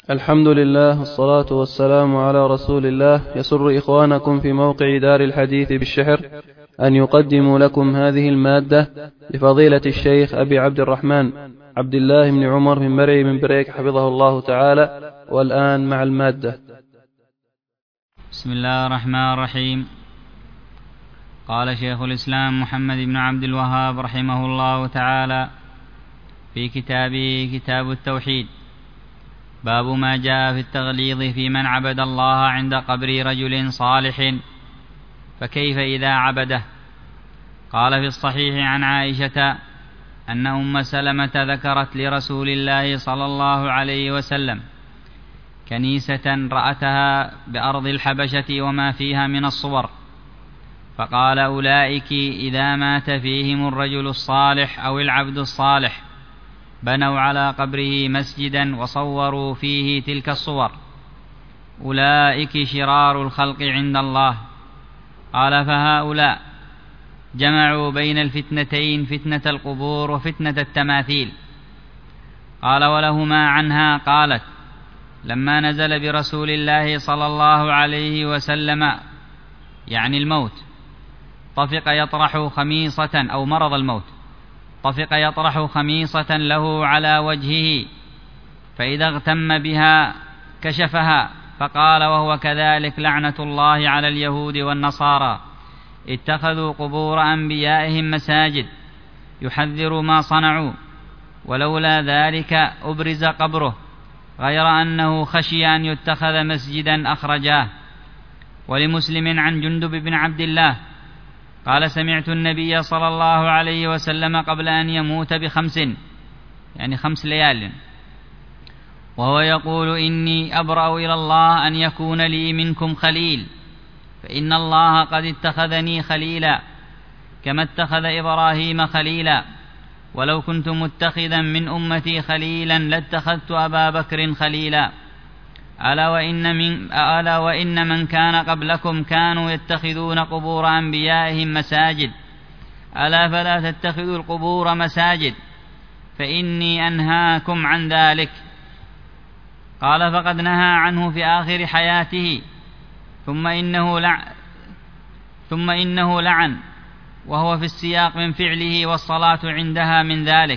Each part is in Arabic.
الحمد لله والصلاة والسلام على رسول الله. يسر إخوانكم في موقع دار الحديث بالشحر أن يقدموا لكم هذه المادة لفضيلة الشيخ أبي عبد الرحمن عبد الله بن عمر بن مرعي بن بريك حفظه الله تعالى. والآن مع المادة. بسم الله الرحمن الرحيم. قال شيخ الإسلام محمد بن عبد الوهاب رحمه الله تعالى في كتابه كتاب التوحيد: باب ما جاء في التغليظ في من عبد الله عند قبر رجل صالح، فكيف إذا عبده؟ قال في الصحيح عن عائشة أن أم سلمة ذكرت لرسول الله صلى الله عليه وسلم كنيسة رأتها بأرض الحبشة وما فيها من الصور، فقال: أولئك إذا مات فيهم الرجل الصالح أو العبد الصالح بنوا على قبره مسجدا وصوروا فيه تلك الصور، أولئك شرار الخلق عند الله. قال: فهؤلاء جمعوا بين الفتنتين، فتنة القبور وفتنة التماثيل. قال: ولهما عنها قالت: لما نزل برسول الله صلى الله عليه وسلم يعني الموت، طفق يطرح خميصة أو مرض الموت، طفق يطرح خميصة له على وجهه، فإذا اغتم بها كشفها، فقال وهو كذلك: لعنة الله على اليهود والنصارى، اتخذوا قبور أنبيائهم مساجد، يحذر ما صنعوا، ولولا ذلك أبرز قبره، غير أنه خشي أن يتخذ مسجدا أخرجاه. ولمسلم عن جندب بن عبد الله قال: سمعت النبي صلى الله عليه وسلم قبل أن يموت ب5 يعني 5 ليال وهو يقول: إني أبرأ إلى الله أن يكون لي منكم خليل، فإن الله قد اتخذني خليلا كما اتخذ إبراهيم خليلا، ولو كنت متخذا من أمتي خليلا لاتخذت أبا بكر خليلا. ألا وإن من كان قبلكم كانوا يتخذون قبور أنبيائهم مساجد، ألا فلا تتخذوا القبور مساجد، فإني أنهاكم عن ذلك. قال: فقد نهى عنه في آخر حياته، ثم إنه لعن، وهو في السياق من فعله والصلاة عندها من ذلك،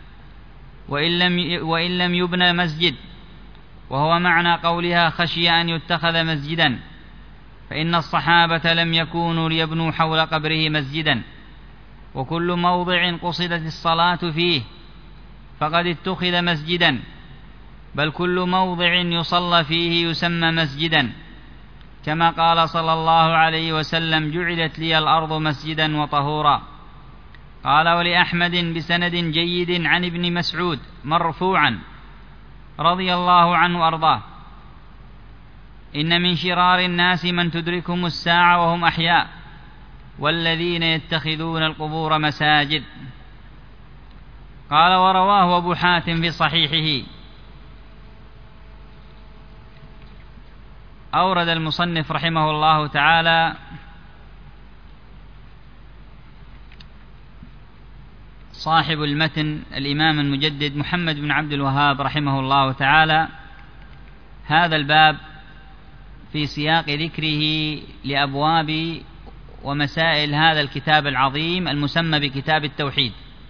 وإن لم يبنى مسجد، وهو معنى قولها خشي أن يتخذ مسجدا، فإن الصحابة لم يكونوا ليبنوا حول قبره مسجدا، وكل موضع قصدت الصلاة فيه فقد اتخذ مسجدا، بل كل موضع يصلى فيه يسمى مسجدا، كما قال صلى الله عليه وسلم: جعلت لي الأرض مسجدا وطهورا. قال: ولأحمد بسند جيد عن ابن مسعود مرفوعا رضي الله عنه وأرضاه: إن من شرار الناس من تدركهم الساعة وهم أحياء، والذين يتخذون القبور مساجد. قال: ورواه أبو حاتم في صحيحه. أورد المصنف رحمه الله تعالى صاحب المتن الإمام المجدد محمد بن عبد الوهاب رحمه الله تعالى هذا الباب في سياق ذكره لأبواب ومسائل هذا الكتاب العظيم المسمى بكتاب التوحيد.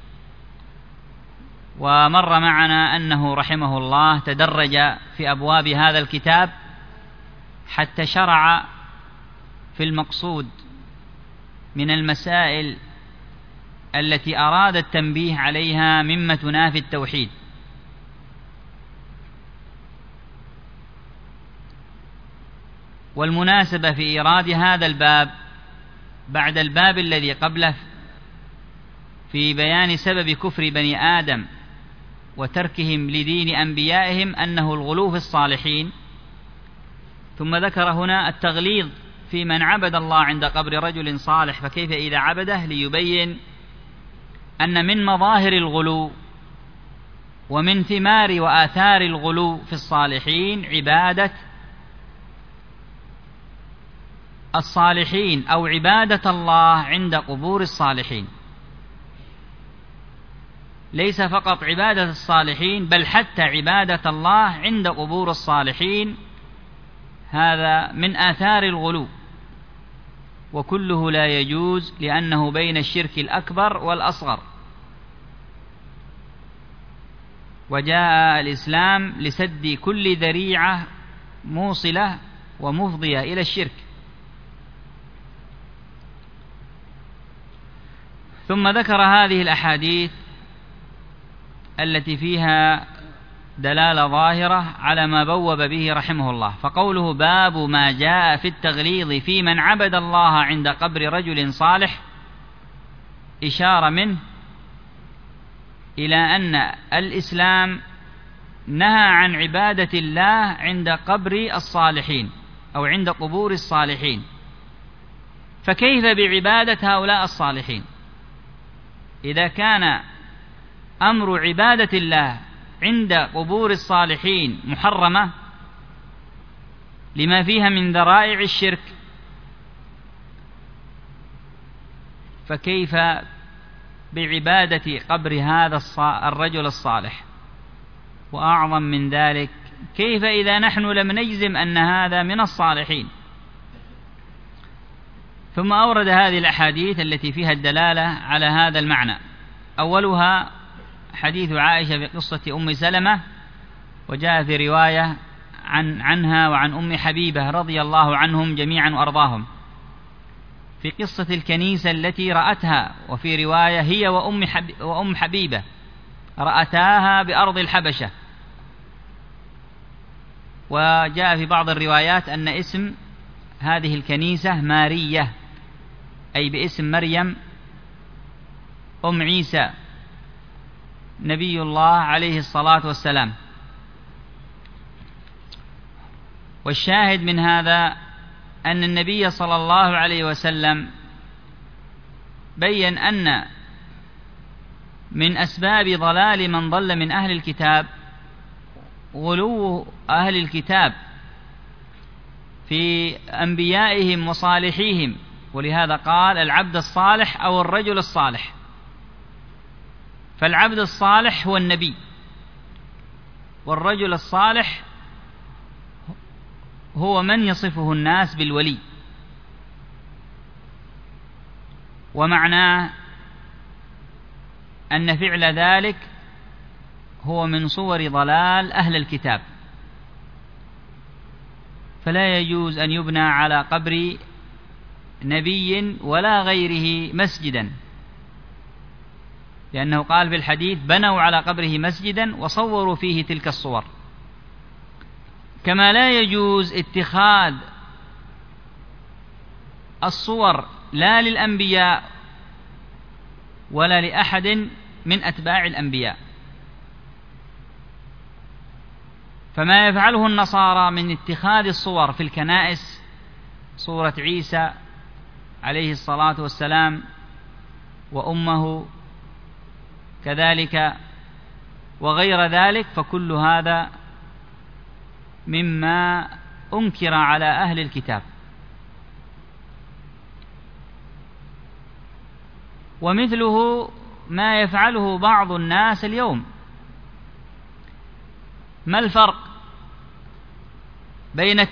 ومر معنا أنه رحمه الله تدرج في أبواب هذا الكتاب حتى شرع في المقصود من المسائل التي أراد التنبيه عليها مما تنافي التوحيد. والمناسبة في إيراد هذا الباب بعد الباب الذي قبله في بيان سبب كفر بني آدم وتركهم لدين أنبيائهم أنه الغلو في الصالحين، ثم ذكر هنا التغليظ في من عبد الله عند قبر رجل صالح فكيف إذا عبده، ليبين أن من مظاهر الغلو ومن ثمار وآثار الغلو في الصالحين عبادة الصالحين أو عبادة الله عند قبور الصالحين. ليس فقط عبادة الصالحين بل حتى عبادة الله عند قبور الصالحين، هذا من آثار الغلو، وكله لا يجوز لأنه بين الشرك الأكبر والأصغر. وجاء الإسلام لسد كل ذريعة موصلة ومفضية إلى الشرك. ثم ذكر هذه الأحاديث التي فيها دلالة ظاهرة على ما بوب به رحمه الله، فقوله باب ما جاء في التغليظ في من عبد الله عند قبر رجل صالح، إشارة منه إلى أن الإسلام نهى عن عبادة الله عند قبر الصالحين أو عند قبور الصالحين، فكيف بعبادة هؤلاء الصالحين؟ إذا كان أمر عبادة الله عند قبور الصالحين محرمة لما فيها من ذرائع الشرك، فكيف بعبادة قبر هذا الرجل الصالح؟ وأعظم من ذلك، كيف إذا نحن لم نجزم أن هذا من الصالحين؟ ثم أورد هذه الأحاديث التي فيها الدلالة على هذا المعنى. أولها حديث عائشة في قصة أم سلمة، وجاء في رواية عنها وعن أم حبيبة رضي الله عنهم جميعا وأرضاهم في قصة الكنيسة التي رأتها، وفي رواية هي وأم حبيبة رأتاها بأرض الحبشة. وجاء في بعض الروايات أن اسم هذه الكنيسة مارية، أي باسم مريم أم عيسى نبي الله عليه الصلاة والسلام. والشاهد من هذا أن النبي صلى الله عليه وسلم بين أن من أسباب ضلال من ضل من أهل الكتاب غلو أهل الكتاب في أنبيائهم وصالحيهم، ولهذا قال العبد الصالح أو الرجل الصالح. فالعبد الصالح هو النبي، والرجل الصالح هو من يصفه الناس بالولي. ومعناه أن فعل ذلك هو من صور ضلال أهل الكتاب، فلا يجوز أن يبنى على قبر نبي ولا غيره مسجدا، لأنه قال في الحديث بنوا على قبره مسجدا وصوروا فيه تلك الصور. كما لا يجوز اتخاذ الصور لا للأنبياء ولا لأحد من أتباع الأنبياء. فما يفعله النصارى من اتخاذ الصور في الكنائس، صورة عيسى عليه الصلاة والسلام وأمه كذلك وغير ذلك، فكل هذا مما أنكر على أهل الكتاب. ومثله ما يفعله بعض الناس اليوم. ما الفرق بين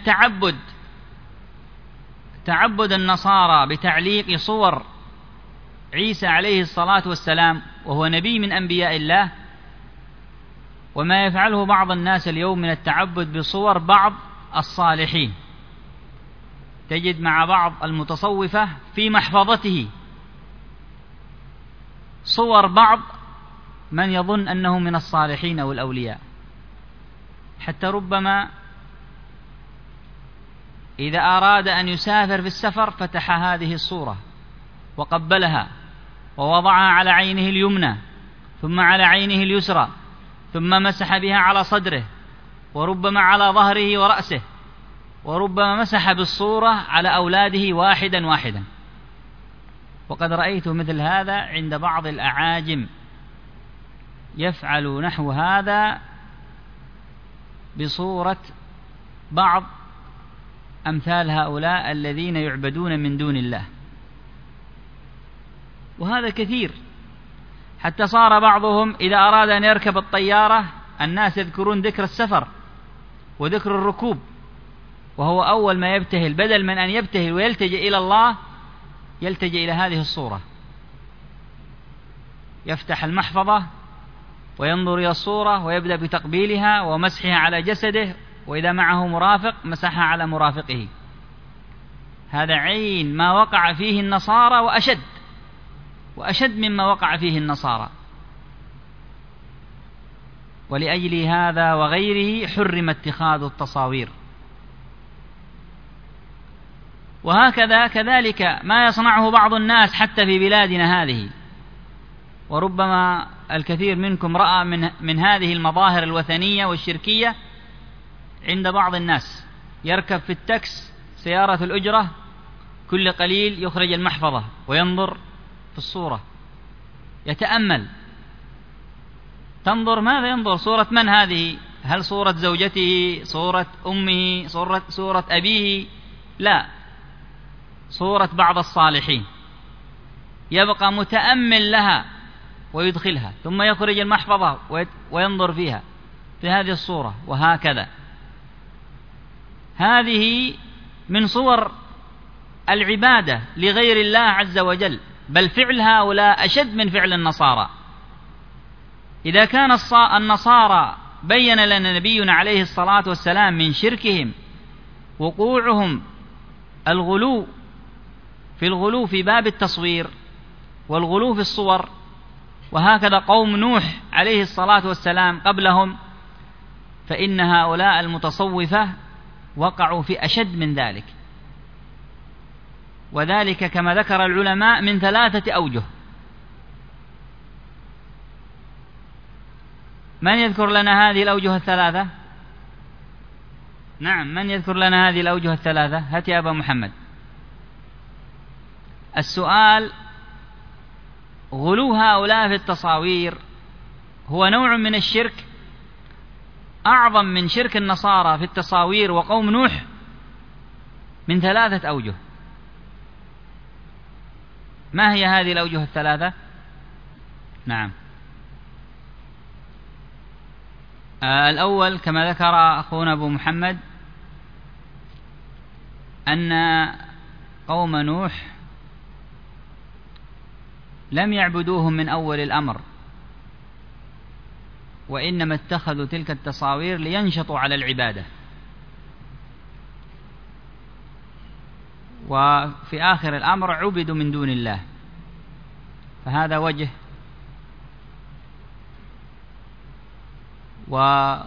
تعبد النصارى بتعليق صور عيسى عليه الصلاة والسلام وهو نبي من أنبياء الله، وما يفعله بعض الناس اليوم من التعبد بصور بعض الصالحين؟ تجد مع بعض المتصوفة في محفظته صور بعض من يظن أنه من الصالحين أو الأولياء، حتى ربما إذا أراد أن يسافر في السفر فتح هذه الصورة وقبلها ووضعها على عينه اليمنى ثم على عينه اليسرى ثم مسح بها على صدره وربما على ظهره ورأسه، وربما مسح بالصورة على أولاده واحدا واحدا. وقد رأيت مثل هذا عند بعض الأعاجم يفعل نحو هذا بصورة بعض أمثال هؤلاء الذين يعبدون من دون الله، وهذا كثير. حتى صار بعضهم إذا أراد أن يركب الطيارة الناس يذكرون ذكر السفر وذكر الركوب، وهو أول ما يبتهل بدل من أن يبتهل ويلتجئ إلى الله يلتجئ إلى هذه الصورة، يفتح المحفظة وينظر إلى الصورة ويبدأ بتقبيلها ومسحها على جسده، وإذا معه مرافق مسحها على مرافقه. هذا عين ما وقع فيه النصارى وأشد مما وقع فيه النصارى. ولأجل هذا وغيره حرم اتخاذ التصاوير. وهكذا كذلك ما يصنعه بعض الناس حتى في بلادنا هذه، وربما الكثير منكم رأى من هذه المظاهر الوثنية والشركية عند بعض الناس. يركب في التاكس سيارة الأجرة كل قليل يخرج المحفظة وينظر في الصورة يتأمل، تنظر ماذا ينظر؟ صورة من هذه؟ هل صورة زوجته، صورة أمه، صورة أبيه؟ لا، صورة بعض الصالحين، يبقى متأمل لها ويدخلها، ثم يخرج المحفظة وينظر فيها في هذه الصورة، وهكذا. هذه من صور العبادة لغير الله عز وجل، بل فعل هؤلاء أشد من فعل النصارى. إذا كان النصارى بين لنا نبينا عليه الصلاة والسلام من شركهم وقوعهم الغلو في باب التصوير والغلو في الصور، وهكذا قوم نوح عليه الصلاة والسلام قبلهم، فإن هؤلاء المتصوفة وقعوا في أشد من ذلك، وذلك كما ذكر العلماء من 3 أوجه. من يذكر لنا هذه الأوجه ال3؟ نعم، من يذكر لنا هذه الأوجه ال3؟ هات يا أبا محمد. السؤال: غلو هؤلاء في التصاوير هو نوع من الشرك أعظم من شرك النصارى في التصاوير وقوم نوح من 3 أوجه. ما هي هذه الأوجه ال3؟ نعم، الأول كما ذكر أخونا أبو محمد أن قوم نوح لم يعبدوهم من أول الأمر، وإنما اتخذوا تلك التصاوير لينشطوا على العبادة، وفي آخر الأمر عبدوا من دون الله. فهذا وجه. وفي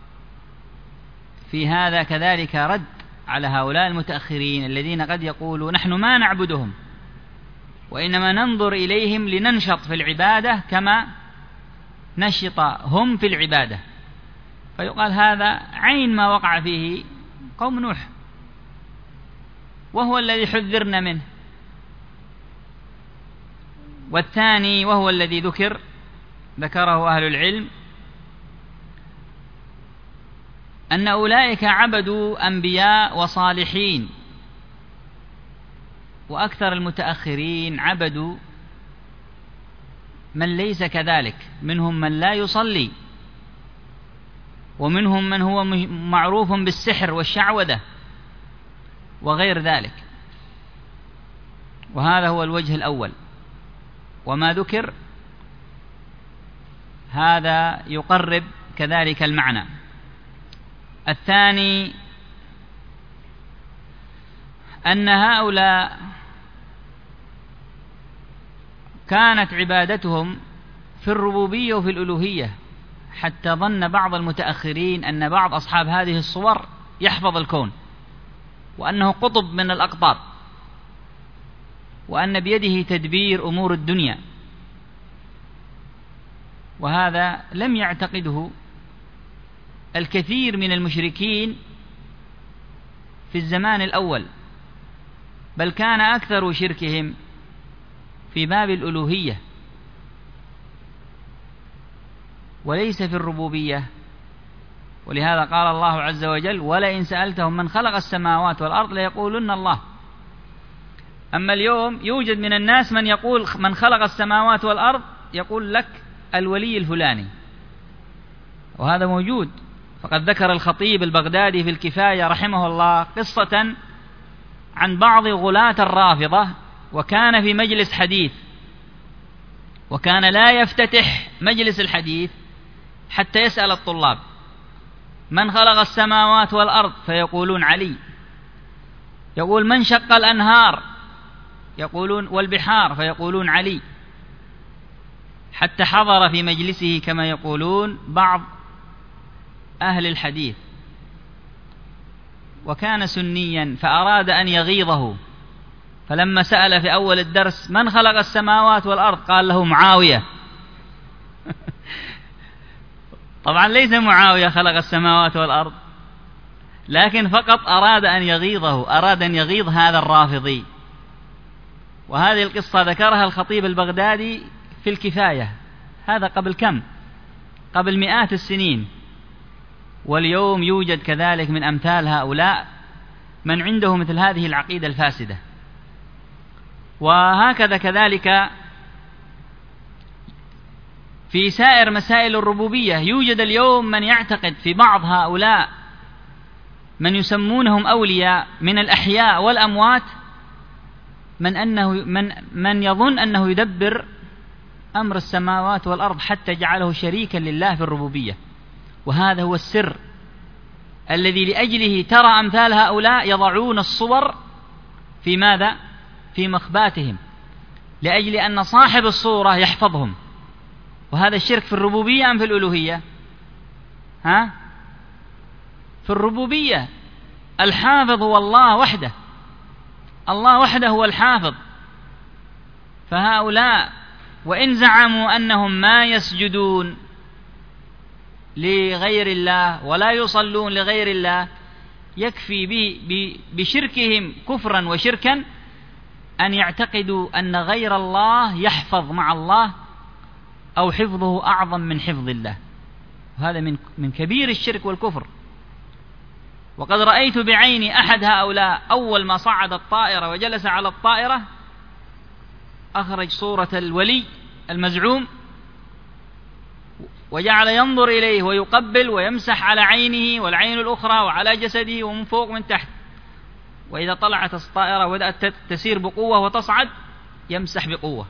هذا كذلك رد على هؤلاء المتأخرين الذين قد يقولوا نحن ما نعبدهم، وإنما ننظر إليهم لننشط في العبادة كما نشط هم في العبادة. فيقال هذا عين ما وقع فيه قوم نوح، وهو الذي حذرنا منه. والثاني وهو الذي ذكره أهل العلم، أن أولئك عبدوا أنبياء وصالحين، وأكثر المتأخرين عبدوا من ليس كذلك، منهم من لا يصلي، ومنهم من هو معروف بالسحر والشعوذة وغير ذلك. وهذا هو الوجه الأول، وما ذكر هذا يقرب كذلك المعنى. الثاني أن هؤلاء كانت عبادتهم في الربوبية وفي الألوهية، حتى ظن بعض المتأخرين أن بعض أصحاب هذه الصور يحفظ الكون، وأنه قطب من الأقطاب، وأن بيده تدبير أمور الدنيا. وهذا لم يعتقده الكثير من المشركين في الزمان الأول، بل كان أكثر شركهم في باب الألوهية وليس في الربوبية. ولهذا قال الله عز وجل: ولئن سألتهم من خلق السماوات والأرض ليقولن الله. أما اليوم يوجد من الناس من يقول من خلق السماوات والأرض يقول لك الولي الفلاني، وهذا موجود. فقد ذكر الخطيب البغدادي في الكفاية رحمه الله قصة عن بعض غلاة الرافضة، وكان في مجلس حديث، وكان لا يفتتح مجلس الحديث حتى يسأل الطلاب: من خلق السماوات والأرض؟ فيقولون علي. يقول: من شق الأنهار؟ يقولون والبحار، فيقولون علي. حتى حضر في مجلسه كما يقولون بعض أهل الحديث، وكان سنيا فأراد أن يغيظه، فلما سأل في أول الدرس: من خلق السماوات والأرض؟ قال له: معاوية. طبعا ليس معاوية خلق السماوات والأرض، لكن فقط أراد أن يغيظه، أراد أن يغيظ هذا الرافضي. وهذه القصة ذكرها الخطيب البغدادي في الكفاية، هذا قبل كم؟ قبل مئات السنين. واليوم يوجد كذلك من أمثال هؤلاء من عنده مثل هذه العقيدة الفاسدة. وهكذا كذلك في سائر مسائل الربوبية يوجد اليوم من يعتقد في بعض هؤلاء من يسمونهم أولياء من الأحياء والأموات من يظن أنه يدبر أمر السماوات والأرض حتى جعله شريكا لله في الربوبية. وهذا هو السر الذي لأجله ترى أمثال هؤلاء يضعون الصور في ماذا؟ في مخباتهم، لأجل أن صاحب الصورة يحفظهم. وهذا الشرك في الربوبية أم في الألوهية؟ في الربوبية. الحافظ هو الله وحده، الله وحده هو الحافظ. فهؤلاء وإن زعموا أنهم ما يسجدون لغير الله ولا يصلون لغير الله، يكفي بشركهم كفرا وشركا أن يعتقدوا أن غير الله يحفظ مع الله أو حفظه أعظم من حفظ الله. وهذا من كبير الشرك والكفر. وقد رأيت بعيني أحد هؤلاء أول ما صعد الطائرة وجلس على الطائرة أخرج صورة الولي المزعوم وجعل ينظر إليه ويقبل ويمسح على عينه والعين الأخرى وعلى جسده ومن فوق من تحت. وإذا طلعت الطائرة وبدأت تسير بقوة وتصعد يمسح بقوة،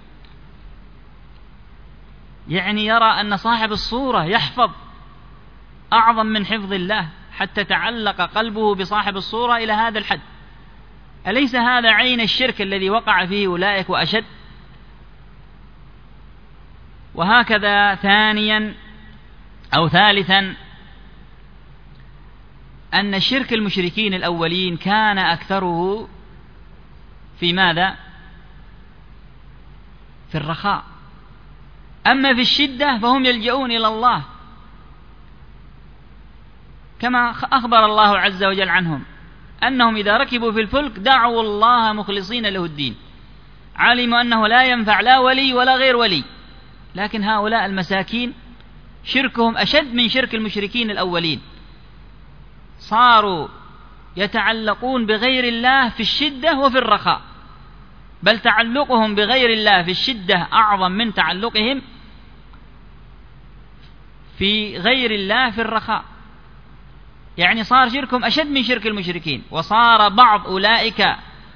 يعني يرى أن صاحب الصورة يحفظ أعظم من حفظ الله، حتى تعلق قلبه بصاحب الصورة إلى هذا الحد. أليس هذا عين الشرك الذي وقع فيه أولئك وأشد؟ وهكذا ثانيا أو ثالثا أن شرك المشركين الأولين كان أكثره في ماذا؟ في الرخاء. أما في الشدة فهم يلجؤون إلى الله، كما أخبر الله عز وجل عنهم أنهم إذا ركبوا في الفلك دعوا الله مخلصين له الدين، علموا أنه لا ينفع لا ولي ولا غير ولي. لكن هؤلاء المساكين شركهم أشد من شرك المشركين الأولين، صاروا يتعلقون بغير الله في الشدة وفي الرخاء، بل تعلقهم بغير الله في الشدة أعظم من تعلقهم في غير الله في الرخاء. يعني صار شركهم أشد من شرك المشركين. وصار بعض أولئك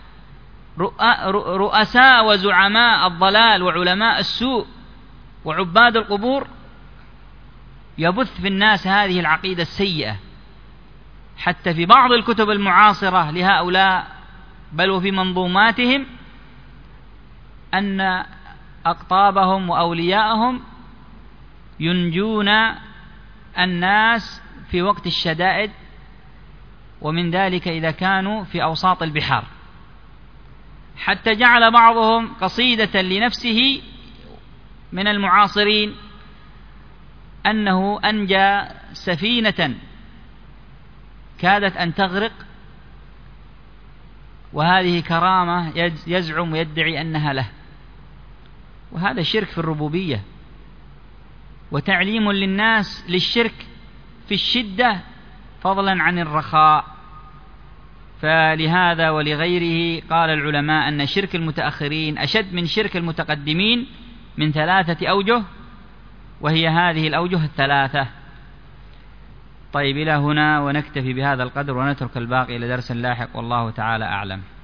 رؤساء وزعماء الضلال وعلماء السوء وعباد القبور يبث في الناس هذه العقيدة السيئة، حتى في بعض الكتب المعاصرة لهؤلاء بل وفي منظوماتهم أن أقطابهم وأولياءهم ينجون الناس في وقت الشدائد، ومن ذلك إذا كانوا في أوساط البحار. حتى جعل بعضهم قصيدة لنفسه من المعاصرين أنه أنجى سفينة كادت أن تغرق، وهذه كرامة يزعم ويدعي أنها له. وهذا شرك في الربوبية، وتعليم للناس للشرك في الشدة فضلا عن الرخاء. فلهذا ولغيره قال العلماء أن شرك المتأخرين أشد من شرك المتقدمين من 3 أوجه، وهي هذه الأوجه 3. طيب، إلى هنا ونكتفي بهذا القدر ونترك الباقي إلى درس لاحق، والله تعالى أعلم.